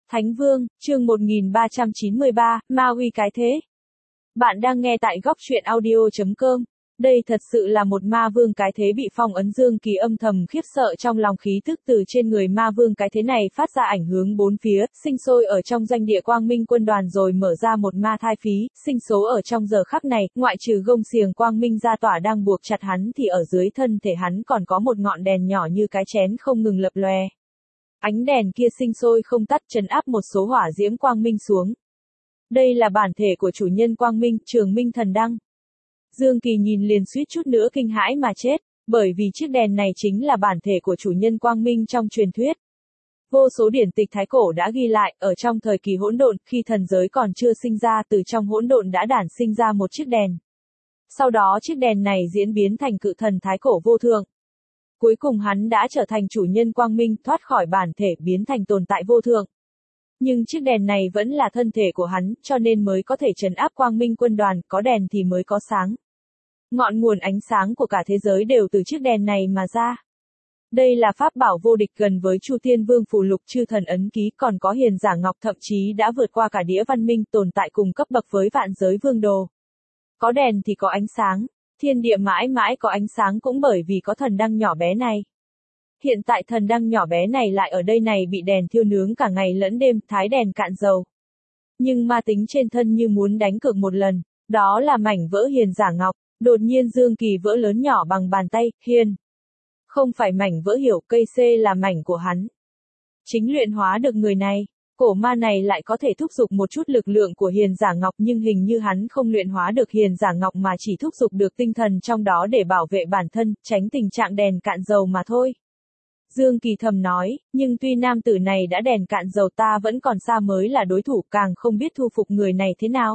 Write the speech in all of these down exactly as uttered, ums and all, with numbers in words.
Thánh Vương, chương một nghìn ba trăm chín mươi ba, Ma Uy cái thế. Bạn đang nghe tại góc truyện audio chấm com. Đây thật sự là một ma vương cái thế bị phong ấn. Dương Kỳ âm thầm khiếp sợ trong lòng, khí tức từ trên người ma vương cái thế này phát ra ảnh hướng bốn phía, sinh sôi ở trong doanh địa quang minh quân đoàn rồi mở ra một ma thai phí, sinh số ở trong giờ khắc này, ngoại trừ gông xiềng quang minh gia tỏa đang buộc chặt hắn thì ở dưới thân thể hắn còn có một ngọn đèn nhỏ như cái chén không ngừng lập lòe. Ánh đèn kia sinh sôi không tắt, trấn áp một số hỏa diễm quang minh xuống. Đây là bản thể của chủ nhân quang minh, Trường Minh Thần Đăng. Dương Kỳ nhìn liền suýt chút nữa kinh hãi mà chết, bởi vì chiếc đèn này chính là bản thể của chủ nhân quang minh trong truyền thuyết. Vô số điển tịch thái cổ đã ghi lại, ở trong thời kỳ hỗn độn, khi thần giới còn chưa sinh ra, từ trong hỗn độn đã đản sinh ra một chiếc đèn. Sau đó chiếc đèn này diễn biến thành cự thần thái cổ vô thượng. Cuối cùng hắn đã trở thành chủ nhân quang minh, thoát khỏi bản thể biến thành tồn tại vô thượng. Nhưng chiếc đèn này vẫn là thân thể của hắn, cho nên mới có thể trấn áp quang minh quân đoàn, có đèn thì mới có sáng. Ngọn nguồn ánh sáng của cả thế giới đều từ chiếc đèn này mà ra. Đây là pháp bảo vô địch, gần với Chu Tiên Vương phù lục, chư thần ấn ký, còn có hiền giả ngọc, thậm chí đã vượt qua cả đĩa văn minh, tồn tại cùng cấp bậc với vạn giới vương đồ. Có đèn thì có ánh sáng. Thiên địa mãi mãi có ánh sáng cũng bởi vì có thần đăng nhỏ bé này. Hiện tại thần đăng nhỏ bé này lại ở đây này bị đèn thiêu nướng cả ngày lẫn đêm, thái đèn cạn dầu. Nhưng ma tính trên thân như muốn đánh cược một lần, đó là mảnh vỡ hiền giả ngọc. Đột nhiên Dương Kỳ vỡ lớn nhỏ bằng bàn tay, hiền. Không phải mảnh vỡ hiểu, cây C là mảnh của hắn. Chính luyện hóa được người này. Cổ ma này lại có thể thúc giục một chút lực lượng của hiền giả ngọc, nhưng hình như hắn không luyện hóa được hiền giả ngọc mà chỉ thúc giục được tinh thần trong đó để bảo vệ bản thân, tránh tình trạng đèn cạn dầu mà thôi. Dương Kỳ thầm nói, nhưng tuy nam tử này đã đèn cạn dầu, ta vẫn còn xa mới là đối thủ, càng không biết thu phục người này thế nào.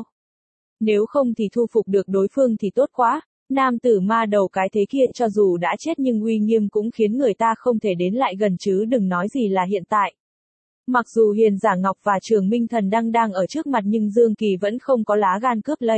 Nếu không thì thu phục được đối phương thì tốt quá. Nam tử ma đầu cái thế kia cho dù đã chết nhưng uy nghiêm cũng khiến người ta không thể đến lại gần, chứ đừng nói gì là hiện tại. Mặc dù hiền giả ngọc và Trường Minh Thần Đăng đang ở trước mặt nhưng Dương Kỳ vẫn không có lá gan cướp lấy.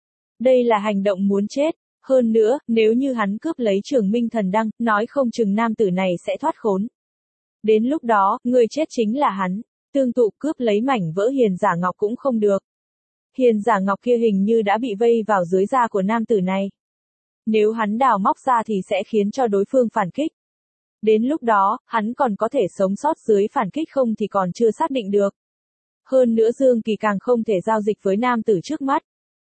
Đây là hành động muốn chết. Hơn nữa, nếu như hắn cướp lấy Trường Minh Thần Đăng, nói không chừng nam tử này sẽ thoát khốn. Đến lúc đó, người chết chính là hắn. Tương tự cướp lấy mảnh vỡ hiền giả ngọc cũng không được. Hiền giả ngọc kia hình như đã bị vây vào dưới da của nam tử này. Nếu hắn đào móc ra thì sẽ khiến cho đối phương phản kích. Đến lúc đó, hắn còn có thể sống sót dưới phản kích không thì còn chưa xác định được. Hơn nữa Dương Kỳ càng không thể giao dịch với nam tử trước mắt.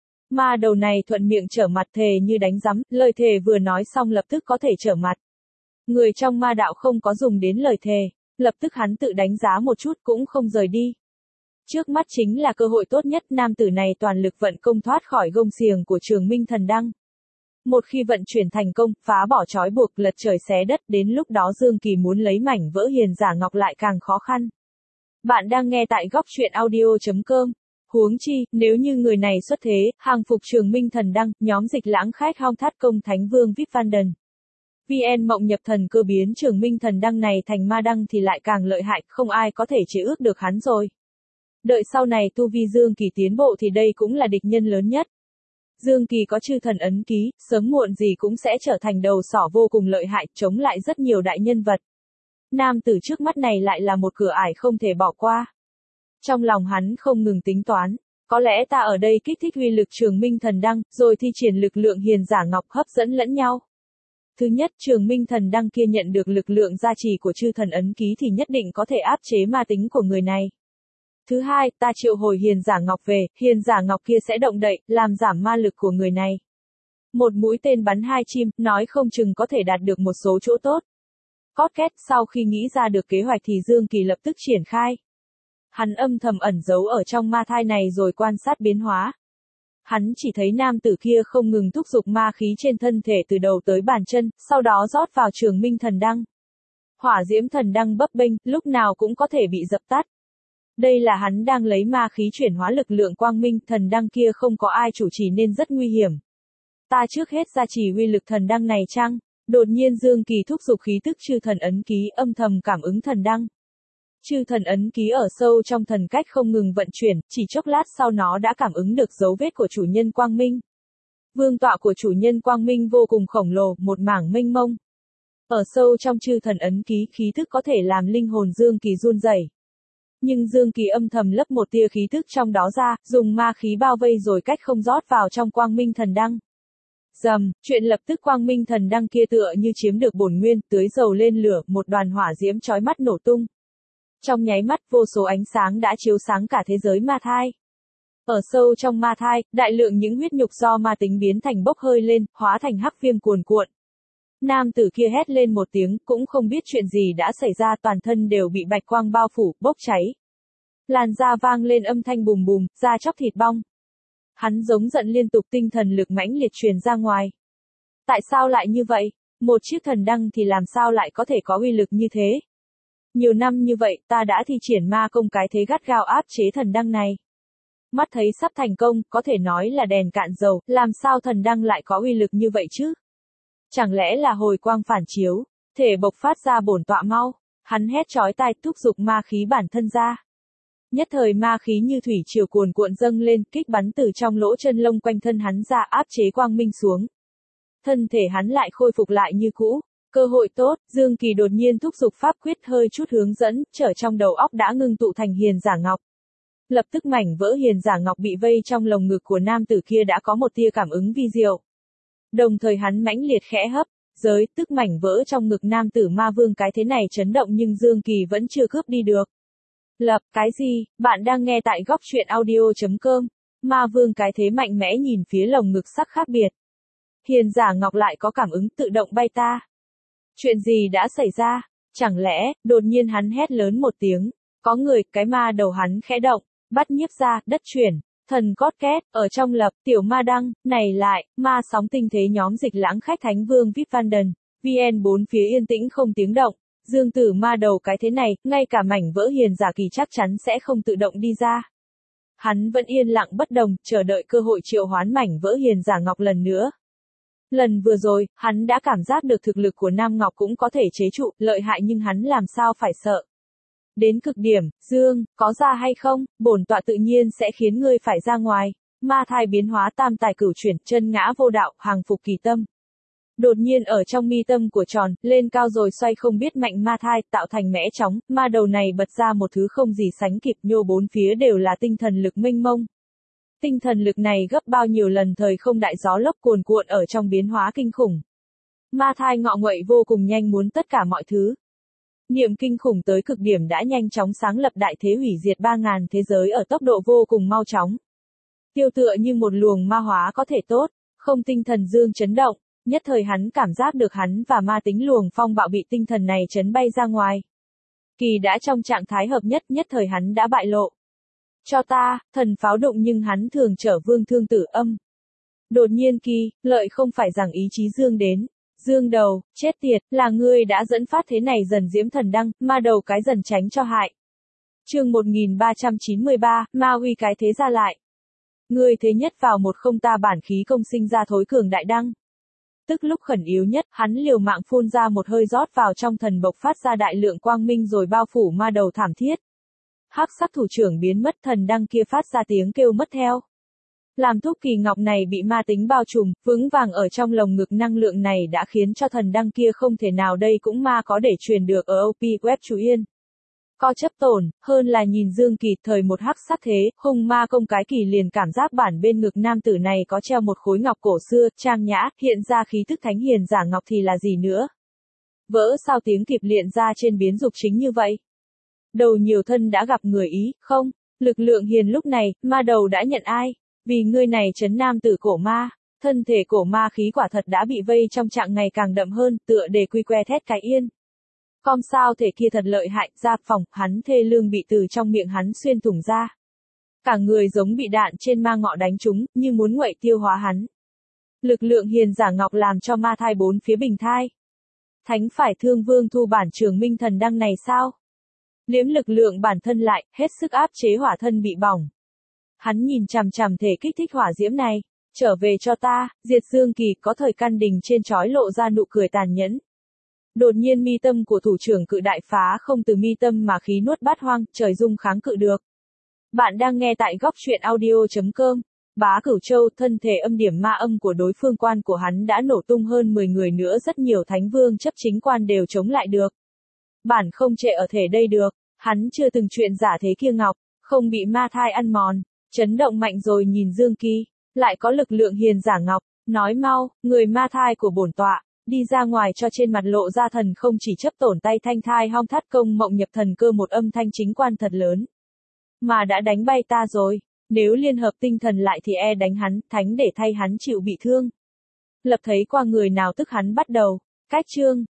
Ma đầu này thuận miệng trở mặt, thề như đánh rắm, lời thề vừa nói xong lập tức có thể trở mặt. Người trong ma đạo không có dùng đến lời thề, lập tức hắn tự đánh giá một chút cũng không rời đi. Trước mắt chính là cơ hội tốt nhất, nam tử này toàn lực vận công thoát khỏi gông xiềng của Trường Minh Thần Đăng. Một khi vận chuyển thành công, phá bỏ trói buộc, lật trời xé đất, đến lúc đó Dương Kỳ muốn lấy mảnh vỡ hiền giả ngọc lại càng khó khăn. Bạn đang nghe tại góc truyện audio chấm com. Huống chi, nếu như người này xuất thế, hàng phục Trường Minh Thần Đăng, nhóm Dịch Lãng Khách Hong Thát Công Thánh Vương vê i pê Vanden. vê en Mộng Nhập Thần Cơ biến Trường Minh Thần Đăng này thành ma đăng thì lại càng lợi hại, không ai có thể chế ước được hắn rồi. Đợi sau này tu vi Dương Kỳ tiến bộ thì đây cũng là địch nhân lớn nhất. Dương Kỳ có chư thần ấn ký, sớm muộn gì cũng sẽ trở thành đầu sỏ vô cùng lợi hại, chống lại rất nhiều đại nhân vật. Nam tử trước mắt này lại là một cửa ải không thể bỏ qua. Trong lòng hắn không ngừng tính toán, có lẽ ta ở đây kích thích uy lực Trường Minh Thần Đăng, rồi thi triển lực lượng hiền giả ngọc hấp dẫn lẫn nhau. Thứ nhất, Trường Minh Thần Đăng kia nhận được lực lượng gia trì của chư thần ấn ký thì nhất định có thể áp chế ma tính của người này. Thứ hai, ta triệu hồi hiền giả ngọc về, hiền giả ngọc kia sẽ động đậy, làm giảm ma lực của người này. Một mũi tên bắn hai chim, nói không chừng có thể đạt được một số chỗ tốt. Cót két, sau khi nghĩ ra được kế hoạch thì Dương Kỳ lập tức triển khai. Hắn âm thầm ẩn giấu ở trong ma thai này rồi quan sát biến hóa. Hắn chỉ thấy nam tử kia không ngừng thúc giục ma khí trên thân thể từ đầu tới bàn chân, sau đó rót vào Trường Minh Thần Đăng. Hỏa diễm thần đăng bấp bênh, lúc nào cũng có thể bị dập tắt. Đây là hắn đang lấy ma khí chuyển hóa lực lượng quang minh, thần đăng kia không có ai chủ trì nên rất nguy hiểm. Ta trước hết gia trì uy lực thần đăng này chăng? Đột nhiên Dương Kỳ thúc giục khí tức chư thần ấn ký, âm thầm cảm ứng thần đăng. Chư thần ấn ký ở sâu trong thần cách không ngừng vận chuyển, chỉ chốc lát sau nó đã cảm ứng được dấu vết của chủ nhân quang minh. Vương tọa của chủ nhân quang minh vô cùng khổng lồ, một mảng mênh mông. Ở sâu trong chư thần ấn ký, khí tức có thể làm linh hồn Dương Kỳ run rẩy. Nhưng Dương Kỳ âm thầm lấp một tia khí tức trong đó ra, dùng ma khí bao vây rồi cách không rót vào trong quang minh thần đăng. Dầm, chuyện lập tức quang minh thần đăng kia tựa như chiếm được bổn nguyên, tưới dầu lên lửa, một đoàn hỏa diễm chói mắt nổ tung. Trong nháy mắt vô số ánh sáng đã chiếu sáng cả thế giới ma thai. Ở sâu trong ma thai, đại lượng những huyết nhục do ma tính biến thành bốc hơi lên, hóa thành hắc viêm cuồn cuộn. Nam tử kia hét lên một tiếng, cũng không biết chuyện gì đã xảy ra, toàn thân đều bị bạch quang bao phủ, bốc cháy. Làn da vang lên âm thanh bùm bùm, da chóc thịt bong. Hắn giống giận liên tục, tinh thần lực mãnh liệt truyền ra ngoài. Tại sao lại như vậy? Một chiếc thần đăng thì làm sao lại có thể có uy lực như thế? Nhiều năm như vậy, ta đã thi triển ma công cái thế gắt gao áp chế thần đăng này. Mắt thấy sắp thành công, có thể nói là đèn cạn dầu, làm sao thần đăng lại có uy lực như vậy chứ? Chẳng lẽ là hồi quang phản chiếu, thể bộc phát ra bổn tọa mau? Hắn hét chói tai, thúc giục ma khí bản thân ra. Nhất thời ma khí như thủy triều cuồn cuộn dâng lên, kích bắn từ trong lỗ chân lông quanh thân hắn ra, áp chế quang minh xuống. Thân thể hắn lại khôi phục lại như cũ. Cơ hội tốt, Dương Kỳ đột nhiên thúc giục pháp quyết, hơi chút hướng dẫn, trở trong đầu óc đã ngưng tụ thành hiền giả ngọc. Lập tức mảnh vỡ hiền giả ngọc bị vây trong lồng ngực của nam tử kia đã có một tia cảm ứng vi diệu. Đồng thời hắn mãnh liệt khẽ hấp, giới, tức mảnh vỡ trong ngực nam tử ma vương cái thế này chấn động nhưng Dương Kỳ vẫn chưa cướp đi được. Lập, cái gì, bạn đang nghe tại góc truyện audio chấm com, ma vương cái thế mạnh mẽ nhìn phía lồng ngực sắc khác biệt. Hiền giả ngọc lại có cảm ứng tự động bay ta. Chuyện gì đã xảy ra? Chẳng lẽ, đột nhiên hắn hét lớn một tiếng, có người, cái ma đầu hắn khẽ động, bắt nhiếp ra, đất chuyển, thần cót két, ở trong lập, tiểu ma đăng, này lại, ma sóng tinh thế nhóm dịch lãng khách thánh vương vê i pê Vanden, vê en bốn phía yên tĩnh không tiếng động, Dương tử ma đầu cái thế này, ngay cả mảnh vỡ hiền giả kỳ chắc chắn sẽ không tự động đi ra. Hắn vẫn yên lặng bất động, chờ đợi cơ hội triệu hoán mảnh vỡ hiền giả ngọc lần nữa. Lần vừa rồi, hắn đã cảm giác được thực lực của Nam Ngọc cũng có thể chế trụ, lợi hại nhưng hắn làm sao phải sợ. Đến cực điểm, Dương, có ra hay không, bổn tọa tự nhiên sẽ khiến ngươi phải ra ngoài. Ma thai biến hóa tam tài cửu chuyển, chân ngã vô đạo, hàng phục kỳ tâm. Đột nhiên ở trong mi tâm của tròn, lên cao rồi xoay không biết mạnh ma thai, tạo thành mẽ chóng, ma đầu này bật ra một thứ không gì sánh kịp, nhô bốn phía đều là tinh thần lực mênh mông. Tinh thần lực này gấp bao nhiêu lần thời không đại gió lốc cuồn cuộn ở trong biến hóa kinh khủng. Ma thai ngọ nguậy vô cùng nhanh, muốn tất cả mọi thứ. Niệm kinh khủng tới cực điểm đã nhanh chóng sáng lập đại thế hủy diệt ba ngàn thế giới ở tốc độ vô cùng mau chóng. Tiêu tựa như một luồng ma hóa có thể tốt, không tinh thần dương chấn động, nhất thời hắn cảm giác được hắn và ma tính luồng phong bạo bị tinh thần này chấn bay ra ngoài. Kỳ đã trong trạng thái hợp nhất, nhất thời hắn đã bại lộ. Cho ta, thần pháo đụng nhưng hắn thường trở vương thương tử âm. Đột nhiên Kỳ, lợi không phải rằng ý chí Dương đến. Dương đầu, chết tiệt, là ngươi đã dẫn phát thế này dần diễm thần đăng, ma đầu cái dần tránh cho hại. Chương một nghìn ba trăm chín mươi ba, ma uy cái thế ra lại. Ngươi thế nhất vào một không ta bản khí công sinh ra thối cường đại đăng. Tức lúc khẩn yếu nhất, hắn liều mạng phun ra một hơi rót vào trong thần bộc phát ra đại lượng quang minh rồi bao phủ ma đầu thảm thiết. Hắc sắc thủ trưởng biến mất, thần đăng kia phát ra tiếng kêu mất theo. Làm thuốc kỳ ngọc này bị ma tính bao trùm, vững vàng ở trong lồng ngực, năng lượng này đã khiến cho thần đăng kia không thể nào đây cũng ma có để truyền được ở o pê web chú yên. Co chấp tổn, hơn là nhìn Dương Kỳ thời một hắc sát thế, hung ma công cái kỳ liền cảm giác bản bên ngực nam tử này có treo một khối ngọc cổ xưa, trang nhã, hiện ra khí tức thánh hiền giả ngọc thì là gì nữa. Vỡ sao tiếng kịp liện ra trên biến dục chính như vậy. Đầu nhiều thân đã gặp người ý, không, lực lượng hiền lúc này, ma đầu đã nhận ai, vì ngươi này trấn nam tử cổ ma, thân thể cổ ma khí quả thật đã bị vây trong trạng ngày càng đậm hơn, tựa đề quy que thét cái yên. Com sao thể kia thật lợi hại, ra phòng, hắn thê lương bị từ trong miệng hắn xuyên thủng ra. Cả người giống bị đạn trên ma ngọ đánh trúng, như muốn nguậy tiêu hóa hắn. Lực lượng hiền giả ngọc làm cho ma thai bốn phía bình thai. Thánh phải thương vương thu bản trường minh thần đăng này sao? Liếm lực lượng bản thân lại, hết sức áp chế hỏa thân bị bỏng. Hắn nhìn chằm chằm thể kích thích hỏa diễm này, trở về cho ta, diệt Dương Kỳ, có thời căn đình trên trói lộ ra nụ cười tàn nhẫn. Đột nhiên mi tâm của thủ trưởng cự đại phá không, từ mi tâm mà khí nuốt bát hoang, trời dung kháng cự được. Bạn đang nghe tại góc truyện audio chấm com. Bá Cửu Châu, thân thể âm điểm ma âm của đối phương quan của hắn đã nổ tung, hơn mười người nữa rất nhiều thánh vương chấp chính quan đều chống lại được. Bản không trệ ở thể đây được. Hắn chưa từng chuyện giả thế kia ngọc, không bị ma thai ăn mòn, chấn động mạnh rồi nhìn Dương Kỳ, lại có lực lượng hiền giả ngọc, nói mau, người ma thai của bổn tọa, đi ra ngoài cho. Trên mặt lộ ra thần không chỉ chấp tổn tay thanh thai hong thắt công mộng nhập thần cơ, một âm thanh chính quan thật lớn. Mà đã đánh bay ta rồi, nếu liên hợp tinh thần lại thì e đánh hắn, thánh để thay hắn chịu bị thương. Lập thấy qua người nào tức hắn bắt đầu, cách chương.